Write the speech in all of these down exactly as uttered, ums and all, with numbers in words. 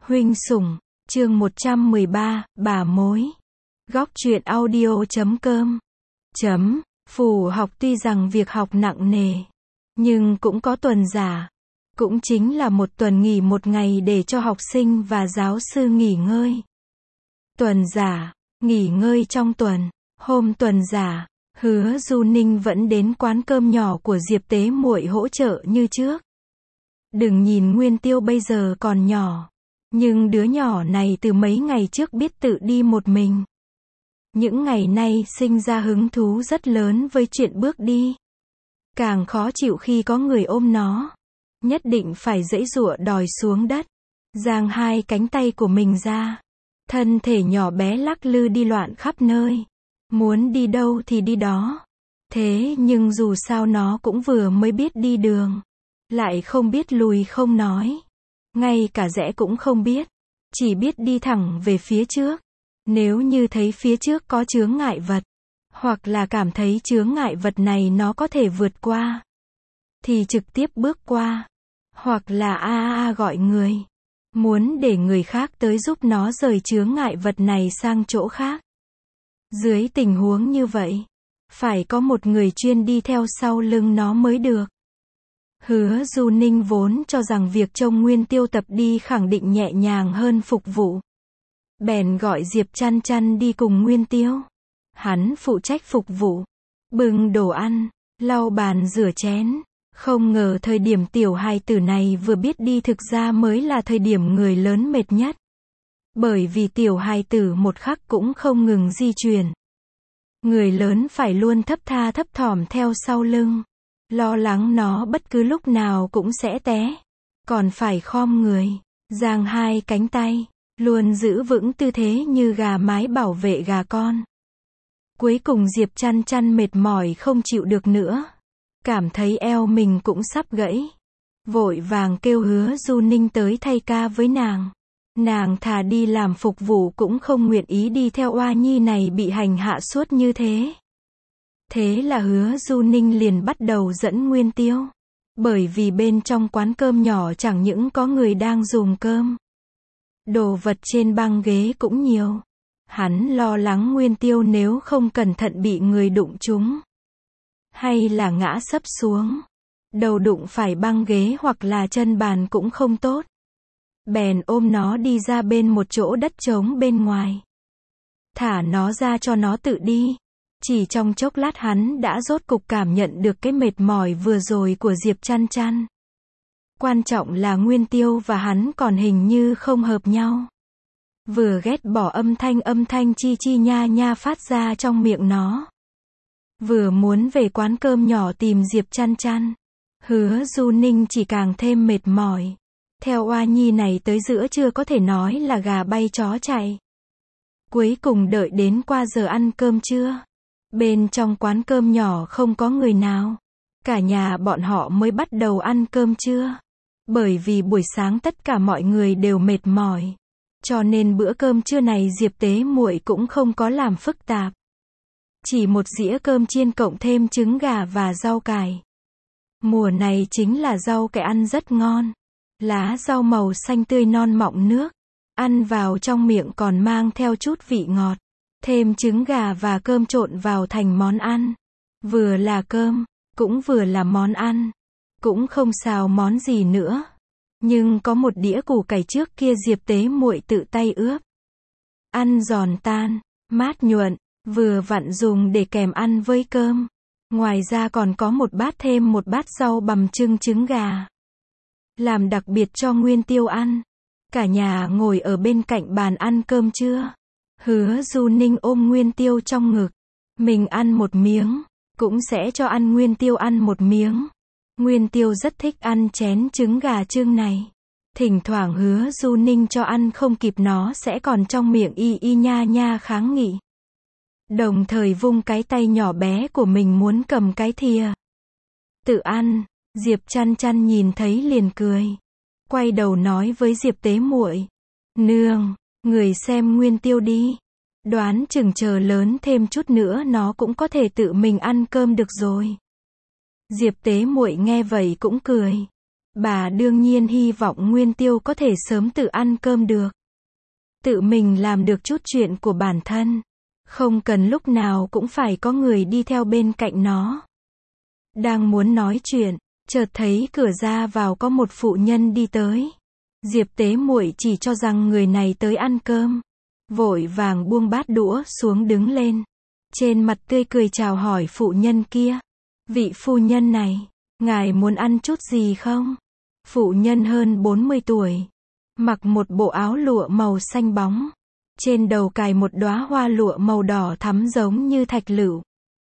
Huynh sủng, chương một trăm mười ba, bà mối. Góc truyện audio chấm com. Chấm, phủ học tuy rằng việc học nặng nề, nhưng cũng có tuần giả. Cũng chính là một tuần nghỉ một ngày để cho học sinh và giáo sư nghỉ ngơi. Tuần giả, nghỉ ngơi trong tuần. Hôm tuần giả, Hứa Du Ninh vẫn đến quán cơm nhỏ của Diệp Tế Muội hỗ trợ như trước. Đừng nhìn Nguyên Tiêu bây giờ còn nhỏ, nhưng đứa nhỏ này từ mấy ngày trước biết tự đi một mình. Những ngày nay sinh ra hứng thú rất lớn với chuyện bước đi. Càng khó chịu khi có người ôm nó. Nhất định phải giãy giụa đòi xuống đất. Giang hai cánh tay của mình ra. Thân thể nhỏ bé lắc lư đi loạn khắp nơi. Muốn đi đâu thì đi đó. Thế nhưng dù sao nó cũng vừa mới biết đi đường. Lại không biết lùi không nói. Ngay cả rẽ cũng không biết. Chỉ biết đi thẳng về phía trước. Nếu như thấy phía trước có chướng ngại vật, hoặc là cảm thấy chướng ngại vật này nó có thể vượt qua, thì trực tiếp bước qua. Hoặc là a a a gọi người. Muốn để người khác tới giúp nó rời chướng ngại vật này sang chỗ khác. Dưới tình huống như vậy, phải có một người chuyên đi theo sau lưng nó mới được. Hứa Du Ninh vốn cho rằng việc trông Nguyên Tiêu tập đi khẳng định nhẹ nhàng hơn phục vụ. Bèn gọi Diệp Chăn Chăn đi cùng Nguyên Tiêu. Hắn phụ trách phục vụ, bưng đồ ăn, lau bàn rửa chén. Không ngờ thời điểm tiểu hài tử này vừa biết đi thực ra mới là thời điểm người lớn mệt nhất. Bởi vì tiểu hài tử một khắc cũng không ngừng di chuyển. Người lớn phải luôn thấp tha thấp thỏm theo sau lưng. Lo lắng nó bất cứ lúc nào cũng sẽ té. Còn phải khom người, giang hai cánh tay, luôn giữ vững tư thế như gà mái bảo vệ gà con. Cuối cùng Diệp Chăn Chăn mệt mỏi không chịu được nữa. Cảm thấy eo mình cũng sắp gãy. Vội vàng kêu Hứa Du Ninh tới thay ca với nàng. Nàng thà đi làm phục vụ cũng không nguyện ý đi theo oa nhi này bị hành hạ suốt như thế. Thế là Hứa Du Ninh liền bắt đầu dẫn Nguyên Tiêu. Bởi vì bên trong quán cơm nhỏ chẳng những có người đang dùng cơm. Đồ vật trên băng ghế cũng nhiều. Hắn lo lắng Nguyên Tiêu nếu không cẩn thận bị người đụng trúng. Hay là ngã sấp xuống. Đầu đụng phải băng ghế hoặc là chân bàn cũng không tốt. Bèn ôm nó đi ra bên một chỗ đất trống bên ngoài. Thả nó ra cho nó tự đi. Chỉ trong chốc lát hắn đã rốt cục cảm nhận được cái mệt mỏi vừa rồi của Diệp Chăn Chăn. Quan trọng là Nguyên Tiêu và hắn còn hình như không hợp nhau. Vừa ghét bỏ âm thanh âm thanh chi chi nha nha phát ra trong miệng nó. Vừa muốn về quán cơm nhỏ tìm Diệp Chăn Chăn. Hứa Du Ninh chỉ càng thêm mệt mỏi. Theo oa nhi này tới giữa trưa có thể nói là gà bay chó chạy. Cuối cùng đợi đến qua giờ ăn cơm trưa. Bên trong quán cơm nhỏ không có người nào. Cả nhà bọn họ mới bắt đầu ăn cơm trưa. Bởi vì buổi sáng tất cả mọi người đều mệt mỏi. Cho nên bữa cơm trưa này Diệp Tế Muội cũng không có làm phức tạp. Chỉ một dĩa cơm chiên cộng thêm trứng gà và rau cải. Mùa này chính là rau cải ăn rất ngon. Lá rau màu xanh tươi non mọng nước. Ăn vào trong miệng còn mang theo chút vị ngọt. Thêm trứng gà và cơm trộn vào thành món ăn. Vừa là cơm, cũng vừa là món ăn. Cũng không xào món gì nữa. Nhưng có một đĩa củ cải trước kia Diệp Tế Muội tự tay ướp. Ăn giòn tan, mát nhuận, vừa vặn dùng để kèm ăn với cơm. Ngoài ra còn có một bát thêm một bát rau bằm chưng trứng gà. Làm đặc biệt cho Nguyên Tiêu ăn. Cả nhà ngồi ở bên cạnh bàn ăn cơm trưa. Hứa Du Ninh ôm Nguyên Tiêu trong ngực. Mình ăn một miếng, cũng sẽ cho ăn Nguyên Tiêu ăn một miếng. Nguyên Tiêu rất thích ăn chén trứng gà chưng này. Thỉnh thoảng Hứa Du Ninh cho ăn không kịp nó sẽ còn trong miệng y y nha nha kháng nghị. Đồng thời vung cái tay nhỏ bé của mình muốn cầm cái thìa. Tự ăn, Diệp Chăn Chăn nhìn thấy liền cười. Quay đầu nói với Diệp Tế Muội. Nương, người xem Nguyên Tiêu đi. Đoán chừng chờ lớn thêm chút nữa nó cũng có thể tự mình ăn cơm được rồi. Diệp Tế Muội nghe vậy cũng cười. Bà đương nhiên hy vọng Nguyên Tiêu có thể sớm tự ăn cơm được. Tự mình làm được chút chuyện của bản thân. Không cần lúc nào cũng phải có người đi theo bên cạnh nó. Đang muốn nói chuyện, chợt thấy cửa ra vào có một phụ nhân đi tới. Diệp Tế Muội chỉ cho rằng người này tới ăn cơm. Vội vàng buông bát đũa xuống đứng lên. Trên mặt tươi cười chào hỏi phụ nhân kia. Vị phu nhân này, ngài muốn ăn chút gì không? Phụ nhân hơn bốn mươi tuổi. Mặc một bộ áo lụa màu xanh bóng. Trên đầu cài một đóa hoa lụa màu đỏ thắm giống như thạch lựu.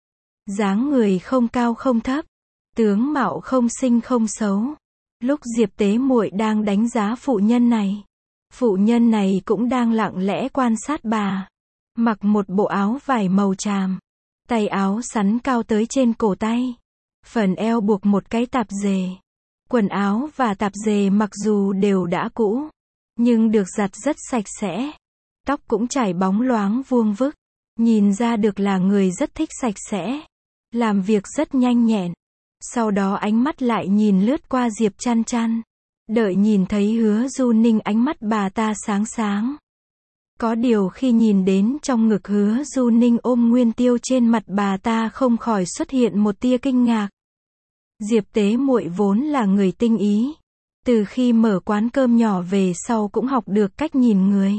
Dáng người không cao không thấp. Tướng mạo không xinh không xấu. Lúc Diệp Tế Muội đang đánh giá phụ nhân này. Phụ nhân này cũng đang lặng lẽ quan sát bà. Mặc một bộ áo vải màu tràm. Tay áo sắn cao tới trên cổ tay. Phần eo buộc một cái tạp dề. Quần áo và tạp dề mặc dù đều đã cũ. Nhưng được giặt rất sạch sẽ. Tóc cũng chải bóng loáng vuông vức. Nhìn ra được là người rất thích sạch sẽ. Làm việc rất nhanh nhẹn. Sau đó ánh mắt lại nhìn lướt qua Diệp Chăn Chăn. Đợi nhìn thấy Hứa Du Ninh ánh mắt bà ta sáng sáng. Có điều khi nhìn đến trong ngực Hứa Du Ninh ôm Nguyên Tiêu trên mặt bà ta không khỏi xuất hiện một tia kinh ngạc. Diệp Tế Muội vốn là người tinh ý. Từ khi mở quán cơm nhỏ về sau cũng học được cách nhìn người.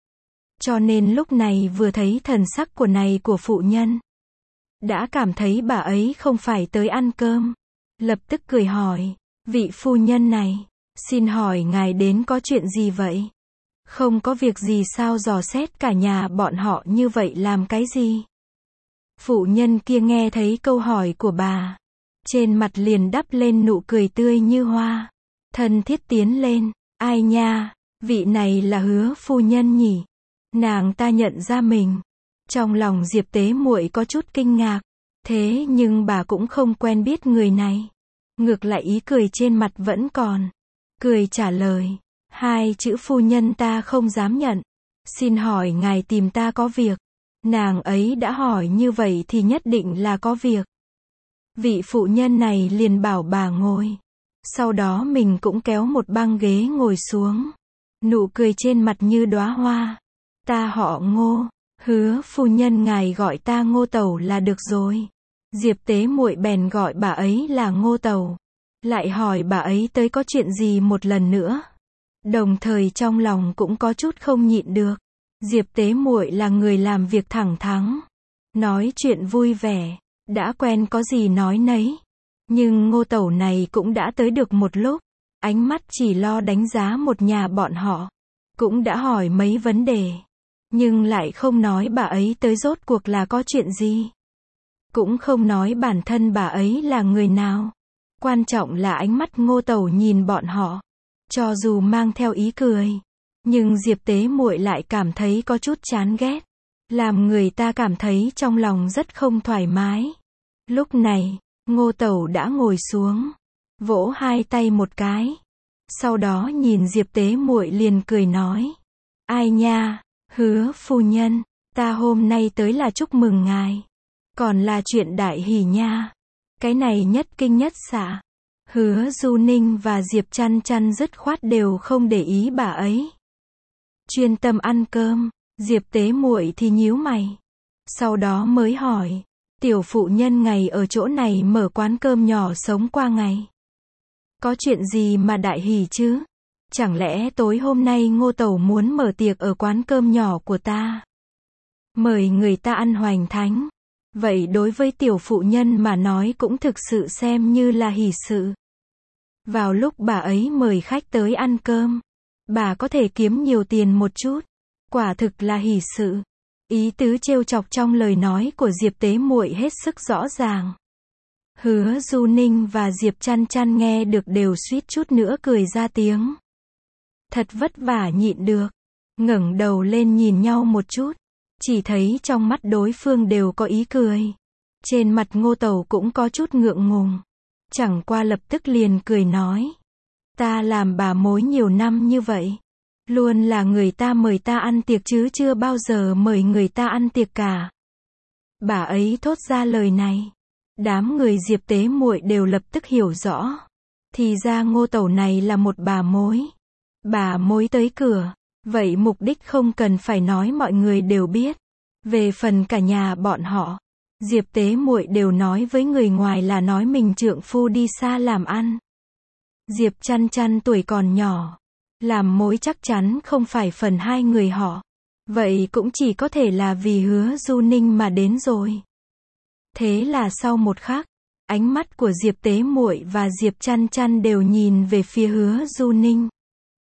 Cho nên lúc này vừa thấy thần sắc của này của phụ nhân. Đã cảm thấy bà ấy không phải tới ăn cơm. Lập tức cười hỏi, vị phu nhân này, xin hỏi ngài đến có chuyện gì vậy? Không có việc gì sao dò xét cả nhà bọn họ như vậy làm cái gì? Phụ nhân kia nghe thấy câu hỏi của bà. Trên mặt liền đắp lên nụ cười tươi như hoa. Thân thiết tiến lên, ai nha, vị này là Hứa phu nhân nhỉ? Nàng ta nhận ra mình. Trong lòng Diệp Tế Muội có chút kinh ngạc. Thế nhưng bà cũng không quen biết người này. Ngược lại ý cười trên mặt vẫn còn. Cười trả lời. Hai chữ phu nhân ta không dám nhận. Xin hỏi ngài tìm ta có việc. Nàng ấy đã hỏi như vậy thì nhất định là có việc. Vị phụ nhân này liền bảo bà ngồi. Sau đó mình cũng kéo một băng ghế ngồi xuống. Nụ cười trên mặt như đóa hoa. Ta họ Ngô. Hứa phu nhân ngài gọi ta Ngô Tẩu là được rồi. Diệp Tế Muội bèn gọi bà ấy là Ngô Tẩu. Lại hỏi bà ấy tới có chuyện gì một lần nữa. Đồng thời trong lòng cũng có chút không nhịn được. Diệp Tế Muội là người làm việc thẳng thắn. Nói chuyện vui vẻ. Đã quen có gì nói nấy. Nhưng Ngô Tẩu này cũng đã tới được một lúc. Ánh mắt chỉ lo đánh giá một nhà bọn họ. Cũng đã hỏi mấy vấn đề. Nhưng lại không nói bà ấy tới rốt cuộc là có chuyện gì. Cũng không nói bản thân bà ấy là người nào. Quan trọng là ánh mắt Ngô Tẩu nhìn bọn họ. Cho dù mang theo ý cười. Nhưng Diệp Tế Muội lại cảm thấy có chút chán ghét. Làm người ta cảm thấy trong lòng rất không thoải mái. Lúc này, Ngô Tẩu đã ngồi xuống. Vỗ hai tay một cái. Sau đó nhìn Diệp Tế Muội liền cười nói. Ai nha, Hứa phu nhân, ta hôm nay tới là chúc mừng ngài. Còn là chuyện đại hỷ nha. Cái này nhất kinh nhất xạ. Hứa Du Ninh và Diệp Chăn Chăn dứt khoát đều không để ý bà ấy. Chuyên tâm ăn cơm. Diệp Tế Muội thì nhíu mày. Sau đó mới hỏi. Tiểu phụ nhân ngày ở chỗ này mở quán cơm nhỏ sống qua ngày. Có chuyện gì mà đại hỷ chứ? Chẳng lẽ tối hôm nay Ngô Tẩu muốn mở tiệc ở quán cơm nhỏ của ta? Mời người ta ăn hoành thánh. Vậy đối với tiểu phụ nhân mà nói cũng thực sự xem như là hỷ sự. Vào lúc bà ấy mời khách tới ăn cơm, bà có thể kiếm nhiều tiền một chút. Quả thực là hỷ sự. Ý tứ trêu chọc trong lời nói của Diệp Tế Muội hết sức rõ ràng. Hứa Du Ninh và Diệp Chăn Chăn nghe được đều suýt chút nữa cười ra tiếng. Thật vất vả nhịn được. Ngẩng đầu lên nhìn nhau một chút. Chỉ thấy trong mắt đối phương đều có ý cười. Trên mặt Ngô Tẩu cũng có chút ngượng ngùng. Chẳng qua lập tức liền cười nói. Ta làm bà mối nhiều năm như vậy. Luôn là người ta mời ta ăn tiệc chứ chưa bao giờ mời người ta ăn tiệc cả. Bà ấy thốt ra lời này. Đám người Diệp Tế Muội đều lập tức hiểu rõ. Thì ra Ngô Tẩu này là một bà mối. Bà mối tới cửa. Vậy mục đích không cần phải nói, mọi người đều biết. Về phần cả nhà bọn họ, Diệp Tế Muội đều nói với người ngoài là nói mình trượng phu đi xa làm ăn. Diệp Chăn Chăn tuổi còn nhỏ, làm mối chắc chắn không phải phần hai người họ. Vậy cũng chỉ có thể là vì Hứa Du Ninh mà đến rồi. Thế là sau một khắc, ánh mắt của Diệp Tế Muội và Diệp Chăn Chăn đều nhìn về phía Hứa Du Ninh.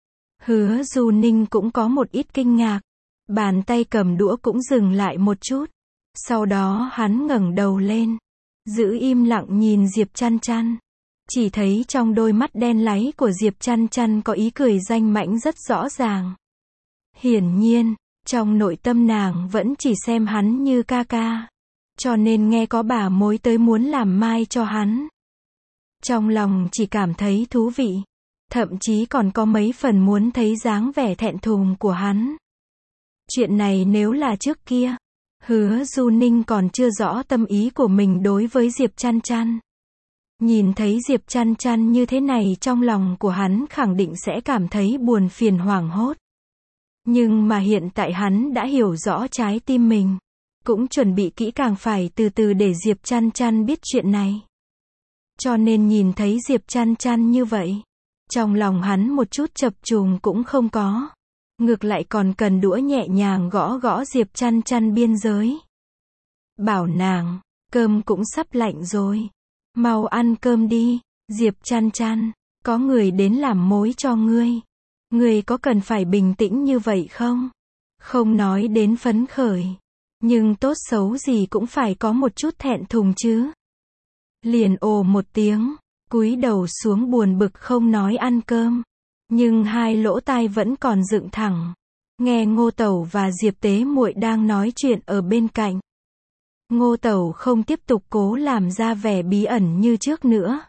Hứa Du Ninh cũng có một ít kinh ngạc, bàn tay cầm đũa cũng dừng lại một chút. Sau đó hắn ngẩng đầu lên, giữ im lặng nhìn Diệp Chăn Chăn. Chỉ thấy trong đôi mắt đen láy của Diệp Chăn Chăn có ý cười danh mãnh rất rõ ràng. Hiển nhiên, trong nội tâm nàng vẫn chỉ xem hắn như ca ca. Cho nên nghe có bà mối tới muốn làm mai cho hắn, trong lòng chỉ cảm thấy thú vị. Thậm chí còn có mấy phần muốn thấy dáng vẻ thẹn thùng của hắn. Chuyện này nếu là trước kia, Hứa Du Ninh còn chưa rõ tâm ý của mình đối với Diệp Chăn Chăn. Nhìn thấy Diệp Chăn Chăn như thế này, trong lòng của hắn khẳng định sẽ cảm thấy buồn phiền hoảng hốt. Nhưng mà hiện tại hắn đã hiểu rõ trái tim mình, cũng chuẩn bị kỹ càng phải từ từ để Diệp Chăn Chăn biết chuyện này. Cho nên nhìn thấy Diệp Chăn Chăn như vậy, trong lòng hắn một chút chập chùng cũng không có. Ngược lại còn cần đũa nhẹ nhàng gõ gõ Diệp Chăn Chăn biên giới. Bảo nàng, cơm cũng sắp lạnh rồi. Mau ăn cơm đi. Diệp Chăn Chăn, có người đến làm mối cho ngươi. Ngươi có cần phải bình tĩnh như vậy không? Không nói đến phấn khởi, nhưng tốt xấu gì cũng phải có một chút thẹn thùng chứ. Liền ồ một tiếng, cúi đầu xuống buồn bực không nói ăn cơm. Nhưng hai lỗ tai vẫn còn dựng thẳng, nghe Ngô Tẩu và Diệp Tế Muội đang nói chuyện ở bên cạnh. Ngô Tẩu không tiếp tục cố làm ra vẻ bí ẩn như trước nữa.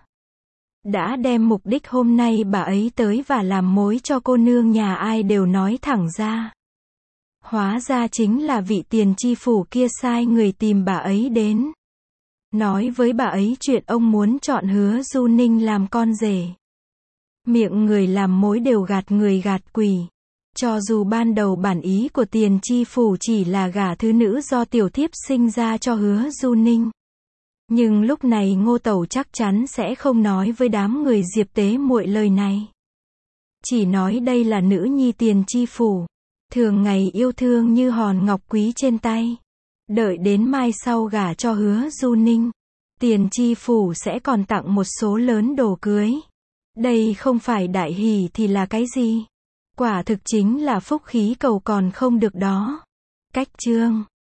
Đã đem mục đích hôm nay bà ấy tới và làm mối cho cô nương nhà ai đều nói thẳng ra. Hóa ra chính là vị tiền tri phủ kia sai người tìm bà ấy đến. Nói với bà ấy chuyện ông muốn chọn Hứa Du Ninh làm con rể. Miệng người làm mối đều gạt người gạt quỷ. Cho dù ban đầu bản ý của tiền tri phủ chỉ là gả thứ nữ do tiểu thiếp sinh ra cho Hứa Du Ninh. Nhưng lúc này Ngô Tẩu chắc chắn sẽ không nói với đám người Diệp Tế Muội lời này. Chỉ nói đây là nữ nhi tiền tri phủ, thường ngày yêu thương như hòn ngọc quý trên tay. Đợi đến mai sau gả cho Hứa Du Ninh, tiền tri phủ sẽ còn tặng một số lớn đồ cưới. Đây không phải đại hỷ thì là cái gì? Quả thực chính là phúc khí cầu còn không được đó. Cách chương